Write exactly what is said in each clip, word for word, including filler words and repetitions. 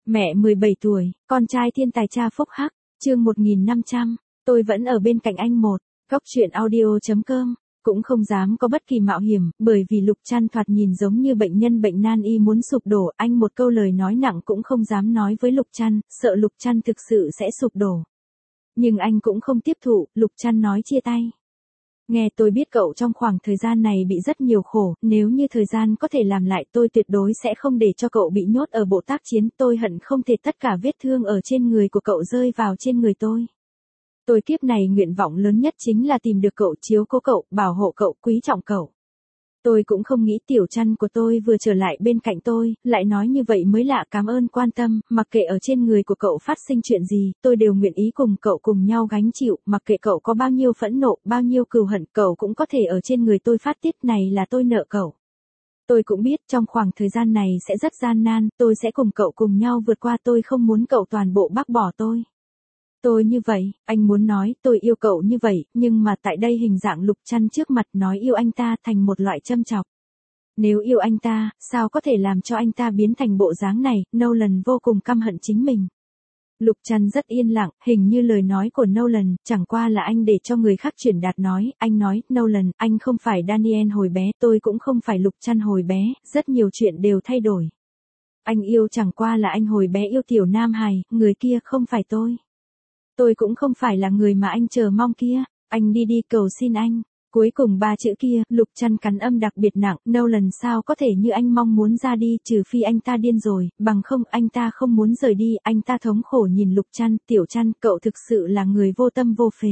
Mẹ mười bảy tuổi, con trai thiên tài cha phúc hắc, chương một nghìn năm trăm, tôi vẫn ở bên cạnh anh một, góc truyện audio.com, cũng không dám có bất kỳ mạo hiểm, bởi vì Lục Trăn thoạt nhìn giống như bệnh nhân bệnh nan y muốn sụp đổ, anh một câu lời nói nặng cũng không dám nói với Lục Trăn, sợ Lục Trăn thực sự sẽ sụp đổ. Nhưng anh cũng không tiếp thụ, Lục Trăn nói chia tay. Nghe tôi biết cậu trong khoảng thời gian này bị rất nhiều khổ, nếu như thời gian có thể làm lại tôi tuyệt đối sẽ không để cho cậu bị nhốt ở bộ tác chiến, tôi hận không thể tất cả vết thương ở trên người của cậu rơi vào trên người tôi. Tôi kiếp này nguyện vọng lớn nhất chính là tìm được cậu, chiếu cố cậu, bảo hộ cậu, quý trọng cậu. Tôi cũng không nghĩ Tiểu Trăn của tôi vừa trở lại bên cạnh tôi, lại nói như vậy mới lạ, cảm ơn quan tâm, mặc kệ ở trên người của cậu phát sinh chuyện gì, tôi đều nguyện ý cùng cậu cùng nhau gánh chịu, mặc kệ cậu có bao nhiêu phẫn nộ, bao nhiêu cừu hận, cậu cũng có thể ở trên người tôi phát tiết, này là tôi nợ cậu. Tôi cũng biết trong khoảng thời gian này sẽ rất gian nan, tôi sẽ cùng cậu cùng nhau vượt qua, tôi không muốn cậu toàn bộ bác bỏ tôi. Tôi như vậy, anh muốn nói tôi yêu cậu như vậy, nhưng mà tại đây hình dạng Lục Trăn trước mặt nói yêu anh ta thành một loại châm chọc. Nếu yêu anh ta, sao có thể làm cho anh ta biến thành bộ dáng này, Nolan vô cùng căm hận chính mình. Lục Trăn rất yên lặng, hình như lời nói của Nolan, chẳng qua là anh để cho người khác truyền đạt nói, anh nói, Nolan, anh không phải Daniel hồi bé, tôi cũng không phải Lục Trăn hồi bé, rất nhiều chuyện đều thay đổi. Anh yêu chẳng qua là anh hồi bé yêu tiểu nam hài, người kia không phải tôi. Tôi cũng không phải là người mà anh chờ mong kia, anh đi đi cầu xin anh. Cuối cùng ba chữ kia, Lục Trăn cắn âm đặc biệt nặng, Nolan sao có thể như anh mong muốn ra đi, trừ phi anh ta điên rồi, bằng không anh ta không muốn rời đi, anh ta thống khổ nhìn Lục Trăn, Tiểu Trăn, cậu thực sự là người vô tâm vô phế.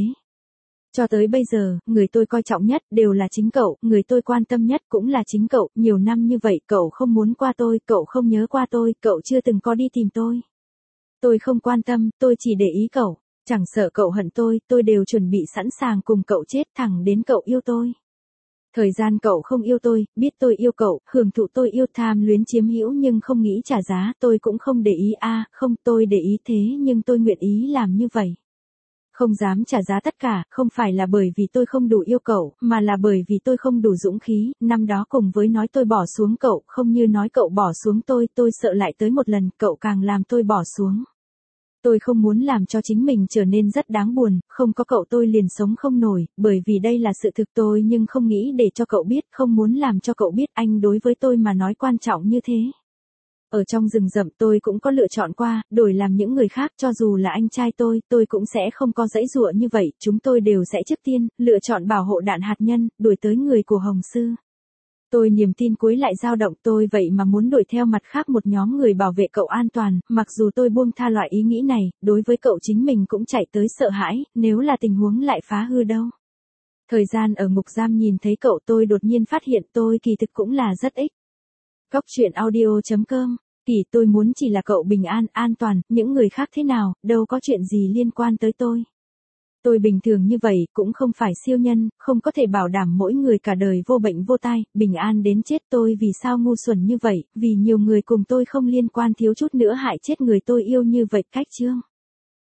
Cho tới bây giờ, người tôi coi trọng nhất đều là chính cậu, người tôi quan tâm nhất cũng là chính cậu, nhiều năm như vậy cậu không muốn qua tôi, cậu không nhớ qua tôi, cậu chưa từng có đi tìm tôi. Tôi không quan tâm, tôi chỉ để ý cậu. Chẳng sợ cậu hận tôi, tôi đều chuẩn bị sẵn sàng cùng cậu chết thẳng đến cậu yêu tôi. Thời gian cậu không yêu tôi, biết tôi yêu cậu, hưởng thụ tôi yêu, tham luyến chiếm hữu nhưng không nghĩ trả giá, tôi cũng không để ý a, à, không, tôi để ý thế nhưng tôi nguyện ý làm như vậy. Không dám trả giá tất cả, không phải là bởi vì tôi không đủ yêu cậu, mà là bởi vì tôi không đủ dũng khí, năm đó cùng với nói tôi bỏ xuống cậu, không như nói cậu bỏ xuống tôi, tôi sợ lại tới một lần, cậu càng làm tôi bỏ xuống. Tôi không muốn làm cho chính mình trở nên rất đáng buồn, không có cậu tôi liền sống không nổi, bởi vì đây là sự thực tôi nhưng không nghĩ để cho cậu biết, không muốn làm cho cậu biết anh đối với tôi mà nói quan trọng như thế. Ở trong rừng rậm tôi cũng có lựa chọn qua, đổi làm những người khác cho dù là anh trai tôi, tôi cũng sẽ không có dãy dụa như vậy, chúng tôi đều sẽ trước tiên, lựa chọn bảo hộ đạn hạt nhân, đuổi tới người của Hồng Sư. Tôi niềm tin cuối lại dao động, tôi vậy mà muốn đuổi theo mặt khác một nhóm người bảo vệ cậu an toàn, mặc dù tôi buông tha loại ý nghĩ này, đối với cậu chính mình cũng chạy tới sợ hãi, nếu là tình huống lại phá hư đâu. Thời gian ở ngục giam nhìn thấy cậu tôi đột nhiên phát hiện tôi kỳ thực cũng là rất ích. Góc truyện audio.com, kỳ tôi muốn chỉ là cậu bình an, an toàn, những người khác thế nào, đâu có chuyện gì liên quan tới tôi. Tôi bình thường như vậy, cũng không phải siêu nhân, không có thể bảo đảm mỗi người cả đời vô bệnh vô tai, bình an đến chết, tôi vì sao ngu xuẩn như vậy, vì nhiều người cùng tôi không liên quan thiếu chút nữa hại chết người tôi yêu như vậy, cách chương.